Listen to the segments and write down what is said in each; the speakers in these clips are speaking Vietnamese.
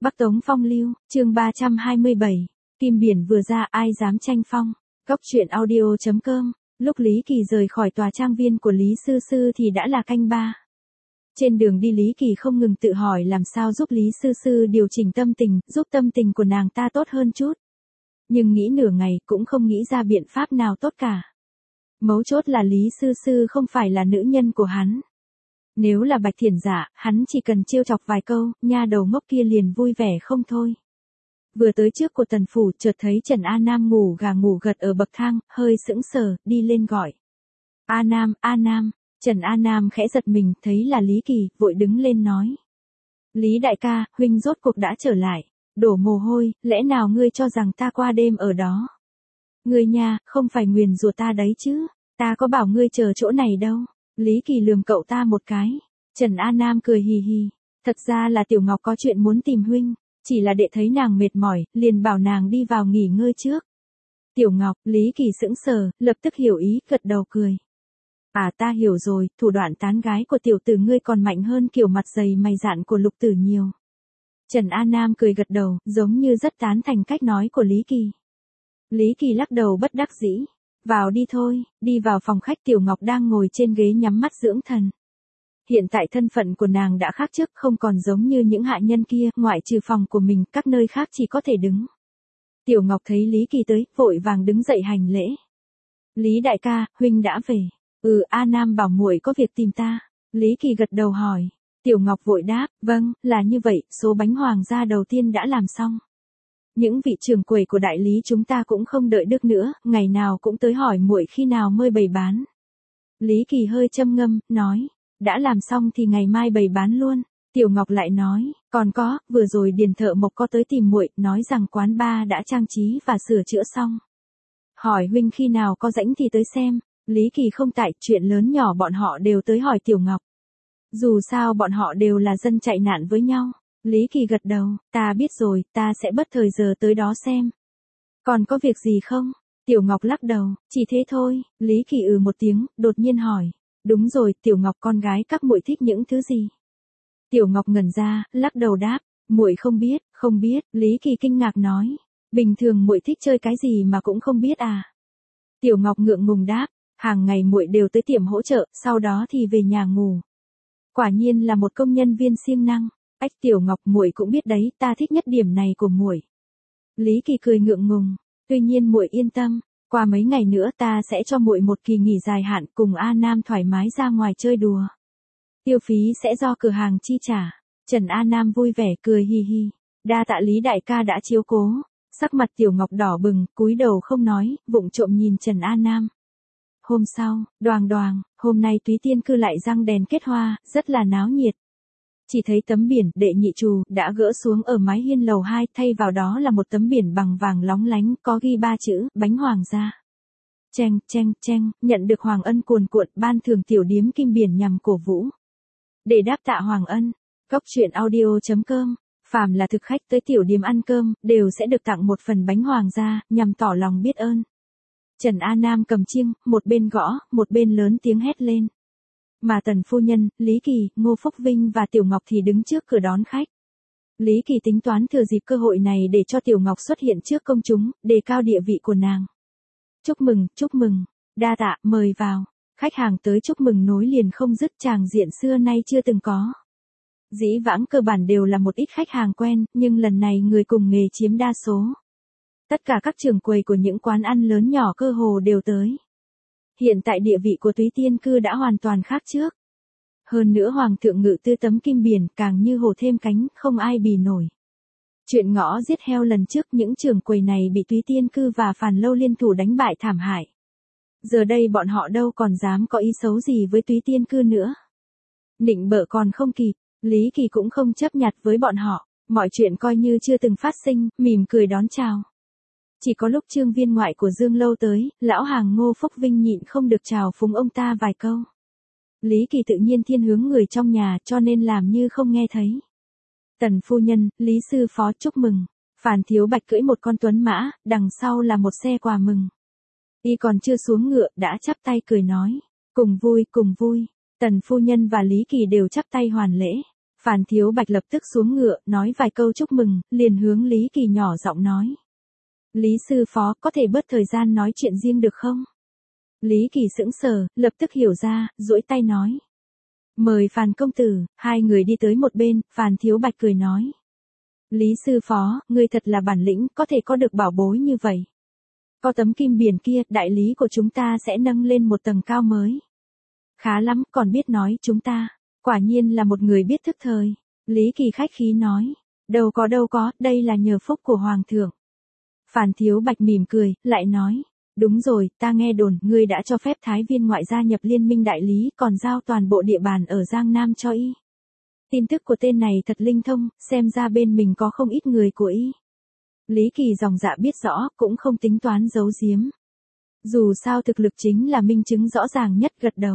Bắc Tống Phong Lưu, chương 327. Kim biển vừa ra ai dám tranh phong. Góc truyện audio.com. Lúc Lý Kỳ rời khỏi tòa trang viên của Lý Sư Sư thì đã là canh ba. Trên đường đi Lý Kỳ không ngừng tự hỏi làm sao giúp Lý Sư Sư điều chỉnh tâm tình, giúp tâm tình của nàng ta tốt hơn chút. Nhưng nghĩ nửa ngày cũng không nghĩ ra biện pháp nào tốt cả. Mấu chốt là Lý Sư Sư không phải là nữ nhân của hắn. Nếu là Bạch Thiển Giả, hắn chỉ cần trêu chọc vài câu, nha đầu ngốc kia liền vui vẻ không thôi. Vừa tới trước của Tần Phủ, chợt thấy Trần A Nam ngủ gà ngủ gật ở bậc thang, hơi sững sờ, đi lên gọi. A Nam, A Nam. Trần A Nam khẽ giật mình, thấy là Lý Kỳ, vội đứng lên nói. Lý đại ca, huynh rốt cuộc đã trở lại. Đổ mồ hôi, lẽ nào ngươi cho rằng ta qua đêm ở đó? Ngươi nha, không phải nguyền rủa ta đấy chứ, ta có bảo ngươi chờ chỗ này đâu. Lý Kỳ lườm cậu ta một cái. Trần A Nam cười hì hì. Thật ra là Tiểu Ngọc có chuyện muốn tìm huynh. Chỉ là đệ thấy nàng mệt mỏi, liền bảo nàng đi vào nghỉ ngơi trước. Tiểu Ngọc, Lý Kỳ sững sờ, lập tức hiểu ý, gật đầu cười. À ta hiểu rồi, thủ đoạn tán gái của tiểu tử ngươi còn mạnh hơn kiểu mặt dày mày dạn của lục tử nhiều. Trần A Nam cười gật đầu, giống như rất tán thành cách nói của Lý Kỳ. Lý Kỳ lắc đầu bất đắc dĩ. Vào đi thôi, đi vào phòng khách. Tiểu Ngọc đang ngồi trên ghế nhắm mắt dưỡng thần. Hiện tại thân phận của nàng đã khác trước, không còn giống như những hạ nhân kia, ngoại trừ phòng của mình, các nơi khác chỉ có thể đứng. Tiểu Ngọc thấy Lý Kỳ tới, vội vàng đứng dậy hành lễ. Lý đại ca, huynh đã về. A Nam bảo muội có việc tìm ta. Lý Kỳ gật đầu hỏi. Tiểu Ngọc vội đáp, vâng, là như vậy, số bánh hoàng gia đầu tiên đã làm xong. Những vị trưởng quầy của đại lý chúng ta cũng không đợi được nữa, ngày nào cũng tới hỏi muội khi nào mới bày bán. Lý Kỳ hơi châm ngâm, nói, đã làm xong thì ngày mai bày bán luôn. Tiểu Ngọc lại nói, còn có, vừa rồi Điền Thợ Mộc có tới tìm muội, nói rằng quán bar đã trang trí và sửa chữa xong. Hỏi huynh khi nào có rảnh thì tới xem. Lý Kỳ không tại, chuyện lớn nhỏ bọn họ đều tới hỏi Tiểu Ngọc. Dù sao bọn họ đều là dân chạy nạn với nhau. Lý Kỳ gật đầu, ta biết rồi, ta sẽ bất thời giờ tới đó xem. Còn có việc gì không? Tiểu Ngọc lắc đầu, chỉ thế thôi. Lý Kỳ một tiếng, đột nhiên hỏi. Đúng rồi, Tiểu Ngọc con gái các muội thích những thứ gì? Tiểu Ngọc ngẩn ra, lắc đầu đáp, muội không biết. Lý Kỳ kinh ngạc nói, bình thường muội thích chơi cái gì mà cũng không biết à? Tiểu Ngọc ngượng ngùng đáp, hàng ngày muội đều tới tiệm hỗ trợ, sau đó thì về nhà ngủ. Quả nhiên là một công nhân viên siêng năng. Ách Tiểu Ngọc, muội cũng biết đấy, ta thích nhất điểm này của muội. Lý Kỳ cười ngượng ngùng, tuy nhiên muội yên tâm, qua mấy ngày nữa ta sẽ cho muội một kỳ nghỉ dài hạn, cùng A Nam thoải mái ra ngoài chơi đùa. Tiêu phí sẽ do cửa hàng chi trả. Trần A Nam vui vẻ cười hi hi, đa tạ Lý đại ca đã chiếu cố. Sắc mặt Tiểu Ngọc đỏ bừng, cúi đầu không nói, vụng trộm nhìn Trần A Nam. Hôm sau, đoàng, hôm nay Túy Tiên Cư lại răng đèn kết hoa, rất là náo nhiệt. Chỉ thấy tấm biển Đệ Nhị Trù đã gỡ xuống ở mái hiên lầu 2, thay vào đó là một tấm biển bằng vàng lóng lánh, có ghi 3 chữ, bánh hoàng gia. Cheng, nhận được Hoàng Ân cuồn cuộn, ban thưởng tiểu điếm Kim Biển nhằm cổ vũ. Để đáp tạ Hoàng Ân, góc truyện audio.com, phàm là thực khách tới tiểu điếm ăn cơm, đều sẽ được tặng một phần bánh hoàng gia, nhằm tỏ lòng biết ơn. Trần A Nam cầm chiêng, một bên gõ, một bên lớn tiếng hét lên. Mà Tần phu nhân, Lý Kỳ, Ngô Phúc Vinh và Tiểu Ngọc thì đứng trước cửa đón khách. Lý Kỳ tính toán thừa dịp cơ hội này để cho Tiểu Ngọc xuất hiện trước công chúng, đề cao địa vị của nàng. Chúc mừng, đa tạ, mời vào. Khách hàng tới chúc mừng nối liền không dứt, tràng diện xưa nay chưa từng có. Dĩ vãng cơ bản đều là một ít khách hàng quen, nhưng lần này người cùng nghề chiếm đa số. Tất cả các trưởng quầy của những quán ăn lớn nhỏ cơ hồ đều tới. Hiện tại địa vị của Túy Tiên Cư đã hoàn toàn khác trước. Hơn nữa Hoàng thượng ngự tư tấm kim biển càng như hổ thêm cánh, không ai bì nổi. Chuyện ngõ giết heo lần trước, những trưởng quầy này bị Túy Tiên Cư và Phàn Lâu liên thủ đánh bại thảm hại. Giờ đây bọn họ đâu còn dám có ý xấu gì với Túy Tiên Cư nữa. Nịnh bợ còn không kịp, Lý Kỳ cũng không chấp nhặt với bọn họ, mọi chuyện coi như chưa từng phát sinh, mỉm cười đón chào. Chỉ có lúc Trương viên ngoại của Dương Lâu tới, lão hàng Ngô Phúc Vinh nhịn không được chào phúng ông ta vài câu. Lý Kỳ tự nhiên thiên hướng người trong nhà, cho nên làm như không nghe thấy. Tần phu nhân, Lý sư phó chúc mừng. Phàn Thiếu Bạch cưỡi một con tuấn mã, đằng sau là một xe quà mừng. Y còn chưa xuống ngựa, đã chắp tay cười nói. Cùng vui. Tần phu nhân và Lý Kỳ đều chắp tay hoàn lễ. Phàn Thiếu Bạch lập tức xuống ngựa, nói vài câu chúc mừng, liền hướng Lý Kỳ nhỏ giọng nói. Lý sư phó, có thể bớt thời gian nói chuyện riêng được không? Lý Kỳ sững sờ, lập tức hiểu ra, duỗi tay nói. Mời Phàn công tử. Hai người đi tới một bên, Phàn Thiếu Bạch cười nói. Lý sư phó, ngươi thật là bản lĩnh, có thể có được bảo bối như vậy. Có tấm kim biển kia, đại lý của chúng ta sẽ nâng lên một tầng cao mới. Khá lắm, còn biết nói chúng ta. Quả nhiên là một người biết thức thời. Lý Kỳ khách khí nói. Đâu có, đây là nhờ phúc của Hoàng thượng. Phàn Thiếu Bạch mỉm cười, lại nói. Đúng rồi, ta nghe đồn, ngươi đã cho phép Thái Viên ngoại gia nhập liên minh đại lý, còn giao toàn bộ địa bàn ở Giang Nam cho y. Tin tức của tên này thật linh thông, xem ra bên mình có không ít người của y. Lý Kỳ dòng dạ biết rõ, cũng không tính toán giấu giếm. Dù sao thực lực chính là minh chứng rõ ràng nhất, gật đầu.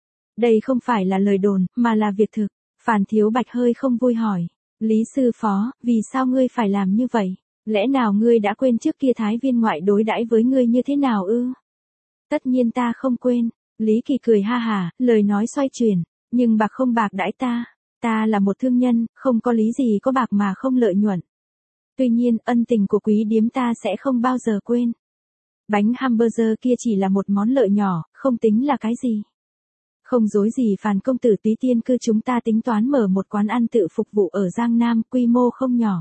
Đây không phải là lời đồn, mà là việc thực. Phàn Thiếu Bạch hơi không vui hỏi. Lý sư phó, vì sao ngươi phải làm như vậy? Lẽ nào ngươi đã quên trước kia Thái Viên ngoại đối đãi với ngươi như thế nào ư? Tất nhiên ta không quên. Lý Kỳ cười ha hả, lời nói xoay chuyển. Nhưng bạc không bạc đãi ta. Ta là một thương nhân, không có lý gì có bạc mà không lợi nhuận. Tuy nhiên, ân tình của quý điếm ta sẽ không bao giờ quên. Bánh hamburger kia chỉ là một món lợi nhỏ, không tính là cái gì. Không dối gì Phàn công tử, Túy Tiên cư chúng ta tính toán mở một quán ăn tự phục vụ ở Giang Nam, quy mô không nhỏ.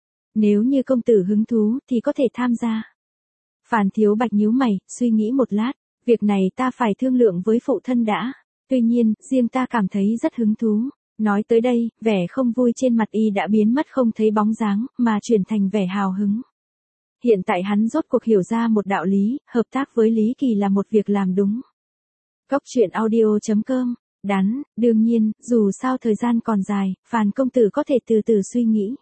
Nếu như công tử hứng thú thì có thể tham gia. Phàn Thiếu Bạch nhíu mày, suy nghĩ một lát, việc này ta phải thương lượng với phụ thân đã. Tuy nhiên, riêng ta cảm thấy rất hứng thú. Nói tới đây, vẻ không vui trên mặt y đã biến mất không thấy bóng dáng, mà chuyển thành vẻ hào hứng. Hiện tại hắn rốt cuộc hiểu ra một đạo lý, hợp tác với Lý Kỳ là một việc làm đúng. Cốc truyện audio.com, đắn, đương nhiên, dù sao thời gian còn dài, Phàn công tử có thể từ từ suy nghĩ.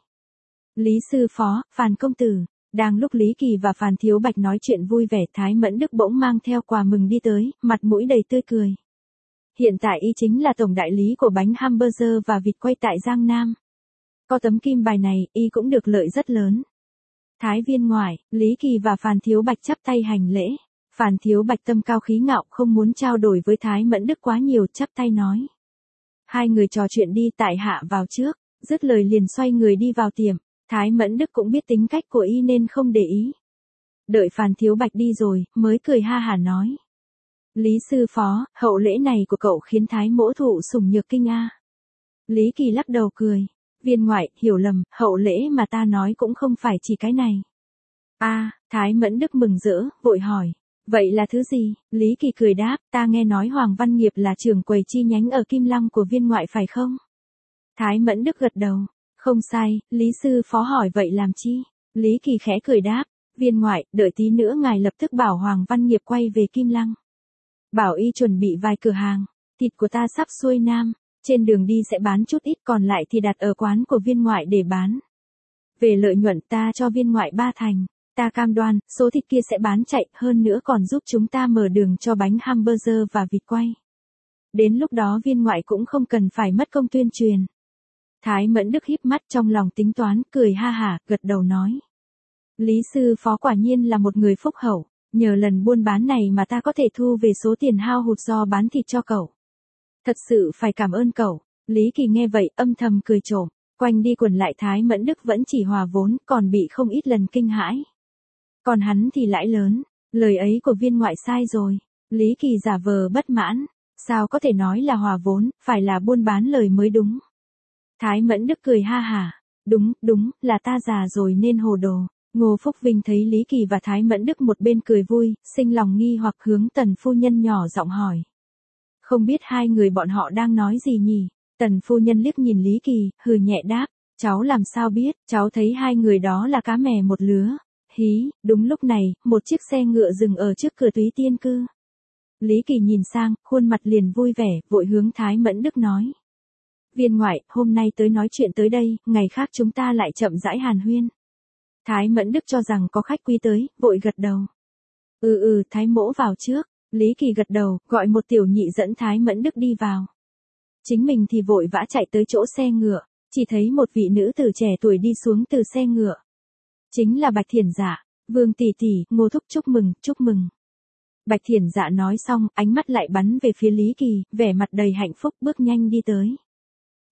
Lý sư phó, Phàn công tử. Đang lúc Lý Kỳ và Phàn Thiếu Bạch nói chuyện vui vẻ, Thái Mẫn Đức bỗng mang theo quà mừng đi tới, mặt mũi đầy tươi cười. Hiện tại y chính là tổng đại lý của bánh hamburger và vịt quay tại Giang Nam. Có tấm kim bài này, y cũng được lợi rất lớn. Thái Viên ngoại, Lý Kỳ và Phàn Thiếu Bạch chắp tay hành lễ. Phàn Thiếu Bạch tâm cao khí ngạo, không muốn trao đổi với Thái Mẫn Đức quá nhiều, chắp tay nói. Hai người trò chuyện đi, tại hạ vào trước, dứt lời liền xoay người đi vào tiệm. Thái Mẫn Đức cũng biết tính cách của y nên không để ý. Đợi Phàn Thiếu Bạch đi rồi, mới cười ha hả nói. Lý sư phó, hậu lễ này của cậu khiến Thái mỗ thụ sủng nhược kinh a. Lý Kỳ lắc đầu cười. Viên ngoại, hiểu lầm, hậu lễ mà ta nói cũng không phải chỉ cái này. Thái Mẫn Đức mừng rỡ, vội hỏi. Vậy là thứ gì? Lý Kỳ cười đáp, ta nghe nói Hoàng Văn Nghiệp là trưởng quầy chi nhánh ở Kim Lăng của viên ngoại phải không? Thái Mẫn Đức gật đầu. Không sai, Lý sư phó hỏi vậy làm chi? Lý Kỳ khẽ cười đáp, viên ngoại, đợi tí nữa ngài lập tức bảo Hoàng Văn Nghiệp quay về Kim Lăng. Bảo y chuẩn bị vài cửa hàng, thịt của ta sắp xuôi nam, trên đường đi sẽ bán chút ít, còn lại thì đặt ở quán của viên ngoại để bán. Về lợi nhuận ta cho viên ngoại 3 thành, ta cam đoan, số thịt kia sẽ bán chạy, hơn nữa còn giúp chúng ta mở đường cho bánh hamburger và vịt quay. Đến lúc đó viên ngoại cũng không cần phải mất công tuyên truyền. Thái Mẫn Đức híp mắt trong lòng tính toán, cười ha hả, gật đầu nói. Lý sư phó quả nhiên là một người phúc hậu, nhờ lần buôn bán này mà ta có thể thu về số tiền hao hụt do bán thịt cho cậu. Thật sự phải cảm ơn cậu. Lý Kỳ nghe vậy âm thầm cười trộm, quanh đi quẩn lại Thái Mẫn Đức vẫn chỉ hòa vốn, còn bị không ít lần kinh hãi. Còn hắn thì lãi lớn, lời ấy của viên ngoại sai rồi. Lý Kỳ giả vờ bất mãn, sao có thể nói là hòa vốn, phải là buôn bán lời mới đúng. Thái Mẫn Đức cười ha hả, đúng, là ta già rồi nên hồ đồ. Ngô Phúc Vinh thấy Lý Kỳ và Thái Mẫn Đức một bên cười vui, sinh lòng nghi hoặc hướng Tần phu nhân nhỏ giọng hỏi. Không biết hai người bọn họ đang nói gì nhỉ? Tần phu nhân liếc nhìn Lý Kỳ, hừ nhẹ đáp, cháu làm sao biết, cháu thấy hai người đó là cá mè một lứa. Hí, đúng lúc này, một chiếc xe ngựa dừng ở trước cửa Túy Tiên cư. Lý Kỳ nhìn sang, khuôn mặt liền vui vẻ, vội hướng Thái Mẫn Đức nói. Viên ngoại, hôm nay tới nói chuyện tới đây, ngày khác chúng ta lại chậm rãi hàn huyên. Thái Mẫn Đức cho rằng có khách quý tới, vội gật đầu. Thái mỗ vào trước. Lý Kỳ gật đầu, gọi một tiểu nhị dẫn Thái Mẫn Đức đi vào. Chính mình thì vội vã chạy tới chỗ xe ngựa, chỉ thấy một vị nữ tử trẻ tuổi đi xuống từ xe ngựa. Chính là Bạch Thiển Dạ. Vương tỷ tỷ, Ngô thúc chúc mừng. Bạch Thiển Dạ nói xong, ánh mắt lại bắn về phía Lý Kỳ, vẻ mặt đầy hạnh phúc bước nhanh đi tới.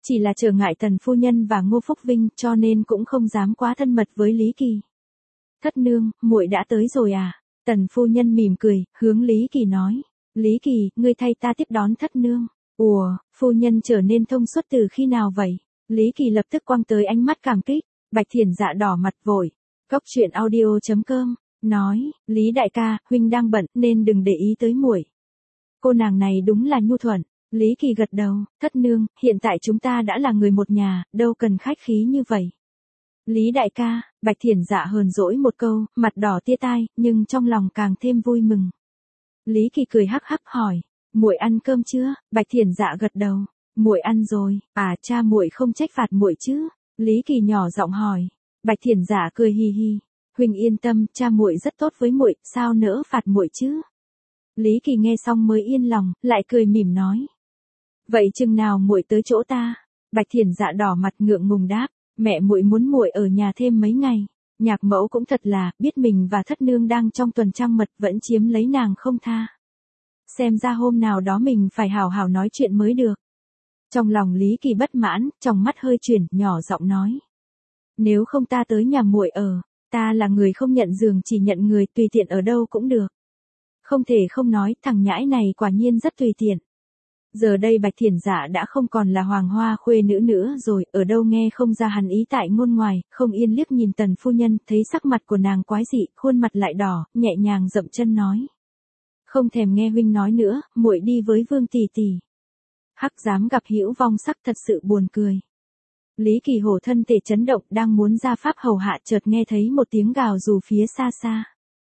Chỉ là trở ngại Tần phu nhân và Ngô Phúc Vinh cho nên cũng không dám quá thân mật với Lý Kỳ. Thất nương, muội đã tới rồi à? Tần phu nhân mỉm cười, hướng Lý Kỳ nói. Lý Kỳ, ngươi thay ta tiếp đón thất nương. Ủa, phu nhân trở nên thông suốt từ khi nào vậy? Lý Kỳ lập tức quăng tới ánh mắt cảm kích. Bạch Thiển Dạ đỏ mặt vội. Cốc truyện audio.com nói, Lý đại ca, huynh đang bận nên đừng để ý tới muội. Cô nàng này đúng là nhu thuận. Lý Kỳ gật đầu, thất nương, hiện tại chúng ta đã là người một nhà, đâu cần khách khí như vậy. Lý đại ca, Bạch Thiển Dạ hờn dỗi một câu, mặt đỏ tia tai, nhưng trong lòng càng thêm vui mừng. Lý Kỳ cười hắc hắc hỏi, muội ăn cơm chưa? Bạch Thiển Dạ gật đầu, muội ăn rồi, à cha muội không trách phạt muội chứ? Lý Kỳ nhỏ giọng hỏi. Bạch Thiển Dạ cười hi hi, huynh yên tâm, cha muội rất tốt với muội, sao nỡ phạt muội chứ? Lý Kỳ nghe xong mới yên lòng, lại cười mỉm nói. Vậy chừng nào muội tới chỗ ta? Bạch Thiển Dạ đỏ mặt ngượng ngùng đáp, mẹ muội muốn muội ở nhà thêm mấy ngày. Nhạc mẫu cũng thật là, biết mình và thất nương đang trong tuần trăng mật vẫn chiếm lấy nàng không tha. Xem ra hôm nào đó mình phải hào hào nói chuyện mới được. Trong lòng Lý Kỳ bất mãn, trong mắt hơi chuyển, nhỏ giọng nói. Nếu không ta tới nhà muội ở, ta là người không nhận giường chỉ nhận người, tùy tiện ở đâu cũng được. Không thể không nói, thằng nhãi này quả nhiên rất tùy tiện. Giờ đây Bạch Thiển Dạ đã không còn là hoàng hoa khuê nữ nữa rồi, ở đâu nghe không ra hắn ý tại ngôn ngoài, không yên liếc nhìn Tần phu nhân, thấy sắc mặt của nàng quái dị, khuôn mặt lại đỏ, nhẹ nhàng dậm chân nói. Không thèm nghe huynh nói nữa, muội đi với Vương tỷ tỷ. Hắc dám gặp hữu vong sắc thật sự buồn cười. Lý Kỳ hổ thân thể chấn động, đang muốn ra pháp hầu hạ, chợt nghe thấy một tiếng gào rù phía xa xa.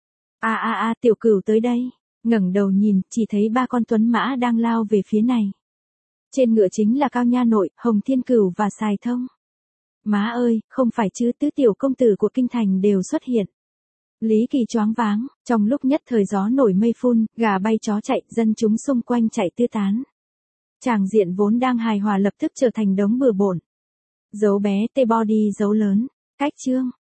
A tiểu cửu tới đây. Ngẩng đầu nhìn, chỉ thấy ba con tuấn mã đang lao về phía này. Trên ngựa chính là Cao Nha Nội, Hồng Thiên Cửu và Sài Thông. Má ơi, không phải chứ, tứ tiểu công tử của kinh thành đều xuất hiện. Lý Kỳ choáng váng, trong lúc nhất thời gió nổi mây phun, gà bay chó chạy, dân chúng xung quanh chạy tứ tán. Tràng diện vốn đang hài hòa lập tức trở thành đống bừa bộn. Dấu bé T-body dấu lớn, cách chương.